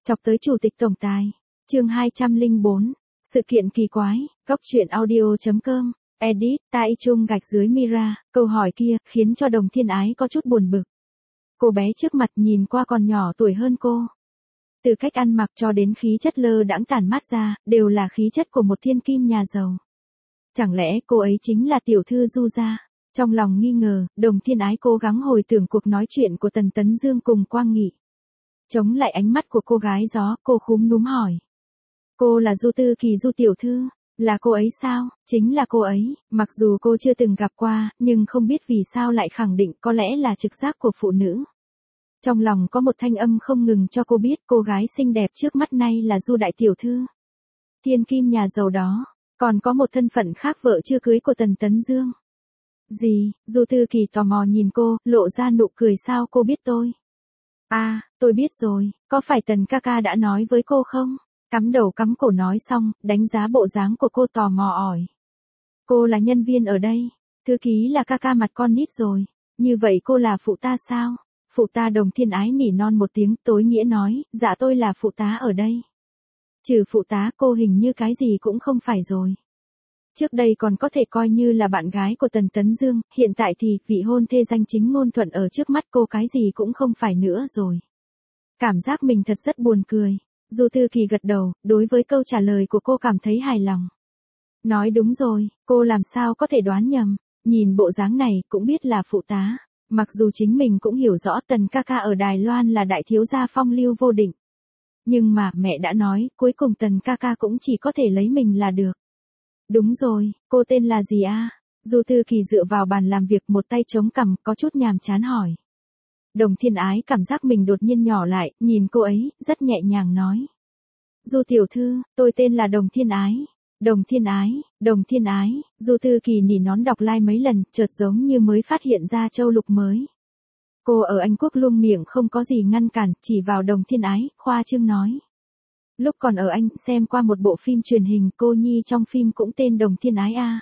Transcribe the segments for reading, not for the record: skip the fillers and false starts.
Chọc tới chủ tịch tổng tài. Chương 204. Sự kiện kỳ quái. Góc truyện audio.com. Edit. Tai chung gạch dưới Mira. Câu hỏi kia khiến cho Đồng Thiên Ái có chút buồn bực. Cô bé trước mặt nhìn qua còn nhỏ tuổi hơn cô. Từ cách ăn mặc cho đến khí chất lơ đãng tản mát ra, đều là khí chất của một thiên kim nhà giàu. Chẳng lẽ cô ấy chính là tiểu thư Du gia? Trong lòng nghi ngờ, Đồng Thiên Ái cố gắng hồi tưởng cuộc nói chuyện của Tần Tấn Dương cùng Quang Nghị. Chống lại ánh mắt của cô gái gió, cô khúm núm hỏi. Cô là Du Tư Kỳ Du tiểu thư, là cô ấy sao? Chính là cô ấy, mặc dù cô chưa từng gặp qua, nhưng không biết vì sao lại khẳng định có lẽ là trực giác của phụ nữ. Trong lòng có một thanh âm không ngừng cho cô biết cô gái xinh đẹp trước mắt này là Du đại tiểu thư. Thiên kim nhà giàu đó, còn có một thân phận khác vợ chưa cưới của Tần Tấn Dương. Gì? Du Tư Kỳ tò mò nhìn cô, lộ ra nụ cười. Sao cô biết tôi? À, tôi biết rồi, có phải Tần ca ca đã nói với cô không? Cắm đầu cắm cổ nói xong, đánh giá bộ dáng của cô tò mò hỏi. Cô là nhân viên ở đây, thư ký là ca ca mặt con nít rồi, như vậy cô là phụ ta sao? Phụ ta. Đồng Thiên Ái nỉ non một tiếng tối nghĩa nói, dạ tôi là phụ tá ở đây. Trừ phụ tá cô hình như cái gì cũng không phải rồi. Trước đây còn có thể coi như là bạn gái của Tần Tấn Dương, hiện tại thì vị hôn thê danh chính ngôn thuận ở trước mắt cô cái gì cũng không phải nữa rồi. Cảm giác mình thật rất buồn cười. Du Tư Kỳ gật đầu, đối với câu trả lời của cô cảm thấy hài lòng. Nói đúng rồi, cô làm sao có thể đoán nhầm, nhìn bộ dáng này cũng biết là phụ tá. Mặc dù chính mình cũng hiểu rõ Tần ca ca ở Đài Loan là đại thiếu gia phong lưu vô định. Nhưng mà mẹ đã nói, cuối cùng Tần ca ca cũng chỉ có thể lấy mình là được. Đúng rồi, cô tên là gì a? Du Tư Kỳ dựa vào bàn làm việc một tay chống cằm có chút nhàm chán hỏi. Đồng Thiên Ái cảm giác mình đột nhiên nhỏ lại, nhìn cô ấy, rất nhẹ nhàng nói. Du tiểu thư, tôi tên là Đồng Thiên Ái. Đồng Thiên Ái, Đồng Thiên Ái, Du Tư Kỳ nỉ nón đọc like mấy lần, chợt giống như mới phát hiện ra châu lục mới. Cô ở Anh Quốc luôn miệng không có gì ngăn cản, chỉ vào Đồng Thiên Ái, khoa trương nói. Lúc còn ở Anh xem qua một bộ phim truyền hình, cô nhi trong phim cũng tên Đồng Thiên Ái a.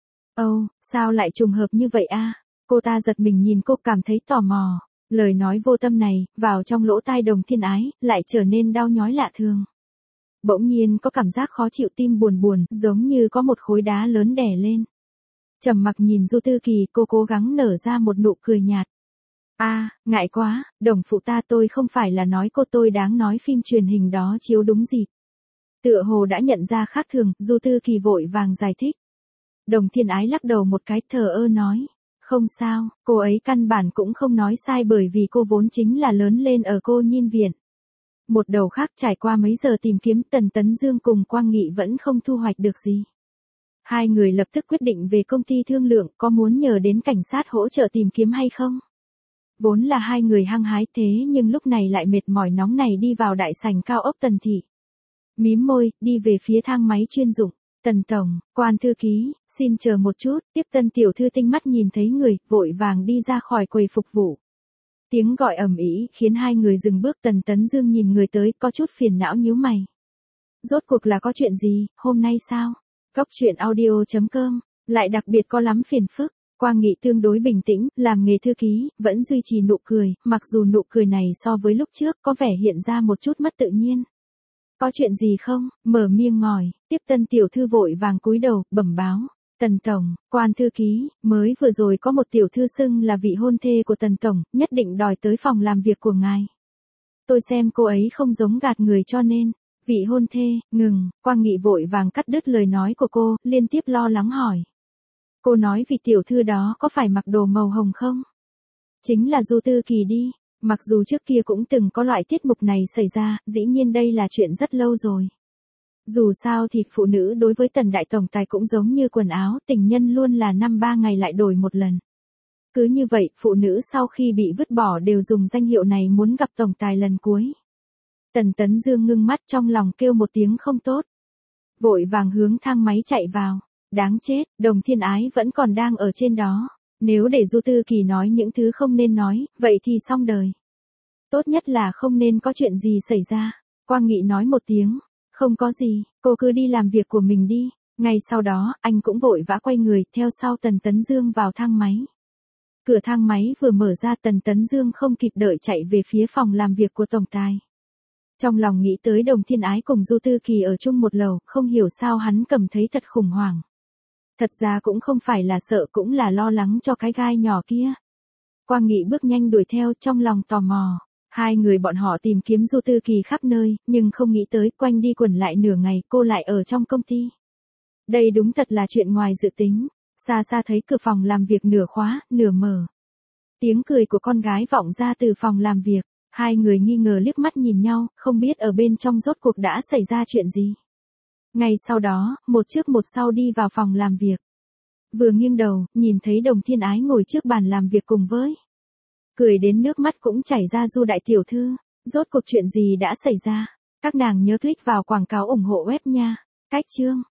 Ồ, sao lại trùng hợp như vậy a? Cô ta giật mình nhìn cô cảm thấy tò mò. Lời nói vô tâm này, vào trong lỗ tai Đồng Thiên Ái, lại trở nên đau nhói lạ thường. Bỗng nhiên có cảm giác khó chịu, tim buồn buồn, giống như có một khối đá lớn đè lên. Trầm mặc nhìn Du Tư Kỳ, cô cố gắng nở ra một nụ cười nhạt. À, ngại quá, Đồng phụ ta, tôi không phải là nói cô, tôi đáng nói phim truyền hình đó chiếu đúng dịp. Tựa hồ đã nhận ra khác thường, Du Tư Kỳ vội vàng giải thích. Đồng Thiên Ái lắc đầu một cái, thờ ơ nói. Không sao, cô ấy căn bản cũng không nói sai bởi vì cô vốn chính là lớn lên ở cô nhin viện. Một đầu khác trải qua mấy giờ tìm kiếm, Tần Tấn Dương cùng Quang Nghị vẫn không thu hoạch được gì. Hai người lập tức quyết định về công ty thương lượng có muốn nhờ đến cảnh sát hỗ trợ tìm kiếm hay không. Vốn là hai người hăng hái thế nhưng lúc này lại mệt mỏi nóng này đi vào đại sảnh cao ốc Tần thị. Mím môi, đi về phía thang máy chuyên dụng. Tần tổng, Quan thư ký, xin chờ một chút, tiếp tân tiểu thư tinh mắt nhìn thấy người, vội vàng đi ra khỏi quầy phục vụ. Tiếng gọi ầm ĩ khiến hai người dừng bước. Tần Tấn Dương nhìn người tới có chút phiền não nhíu mày. Rốt cuộc là có chuyện gì, hôm nay sao? Góc truyện audio.com, lại đặc biệt có lắm phiền phức. Quang Nghị tương đối bình tĩnh, làm nghề thư ký, vẫn duy trì nụ cười, mặc dù nụ cười này so với lúc trước có vẻ hiện ra một chút mất tự nhiên. Có chuyện gì không? Mở miệng ngòi, tiếp tân tiểu thư vội vàng cúi đầu, bẩm báo. Tần tổng, Quan thư ký, mới vừa rồi có một tiểu thư xưng là vị hôn thê của Tần tổng, nhất định đòi tới phòng làm việc của ngài. Tôi xem cô ấy không giống gạt người cho nên, vị hôn thê, ngừng, Quang Nghị vội vàng cắt đứt lời nói của cô, liên tiếp lo lắng hỏi. Cô nói vị tiểu thư đó có phải mặc đồ màu hồng không? Chính là Du Tư Kỳ đi. Mặc dù trước kia cũng từng có loại tiết mục này xảy ra, dĩ nhiên đây là chuyện rất lâu rồi. Dù sao thì phụ nữ đối với Tần đại tổng tài cũng giống như quần áo, tình nhân luôn là năm 3 ngày lại đổi một lần. Cứ như vậy, phụ nữ sau khi bị vứt bỏ đều dùng danh hiệu này muốn gặp tổng tài lần cuối. Tần Tấn Dương ngưng mắt, trong lòng kêu một tiếng không tốt. Vội vàng hướng thang máy chạy vào. Đáng chết, Đồng Thiên Ái vẫn còn đang ở trên đó. Nếu để Du Tư Kỳ nói những thứ không nên nói, vậy thì xong đời. Tốt nhất là không nên có chuyện gì xảy ra. Quang Nghị nói một tiếng. Không có gì, cô cứ đi làm việc của mình đi. Ngay sau đó, anh cũng vội vã quay người, theo sau Tần Tấn Dương vào thang máy. Cửa thang máy vừa mở ra, Tần Tấn Dương không kịp đợi chạy về phía phòng làm việc của tổng tài. Trong lòng nghĩ tới Đồng Thiên Ái cùng Du Tư Kỳ ở chung một lầu, không hiểu sao hắn cảm thấy thật khủng hoảng. Thật ra cũng không phải là sợ, cũng là lo lắng cho cái gai nhỏ kia. Quang Nghị bước nhanh đuổi theo, trong lòng tò mò. Hai người bọn họ tìm kiếm Du Tư Kỳ khắp nơi, nhưng không nghĩ tới, quanh đi quẩn lại nửa ngày, cô lại ở trong công ty. Đây đúng thật là chuyện ngoài dự tính. Xa xa thấy cửa phòng làm việc nửa khóa, nửa mở. Tiếng cười của con gái vọng ra từ phòng làm việc. Hai người nghi ngờ liếc mắt nhìn nhau, không biết ở bên trong rốt cuộc đã xảy ra chuyện gì. Ngay sau đó, một trước một sau đi vào phòng làm việc. Vừa nghiêng đầu, nhìn thấy Đồng Thiên Ái ngồi trước bàn làm việc cùng với. Cười đến nước mắt cũng chảy ra. Du đại tiểu thư, rốt cuộc chuyện gì đã xảy ra? Các nàng nhớ click vào quảng cáo ủng hộ web nha. Cách chương.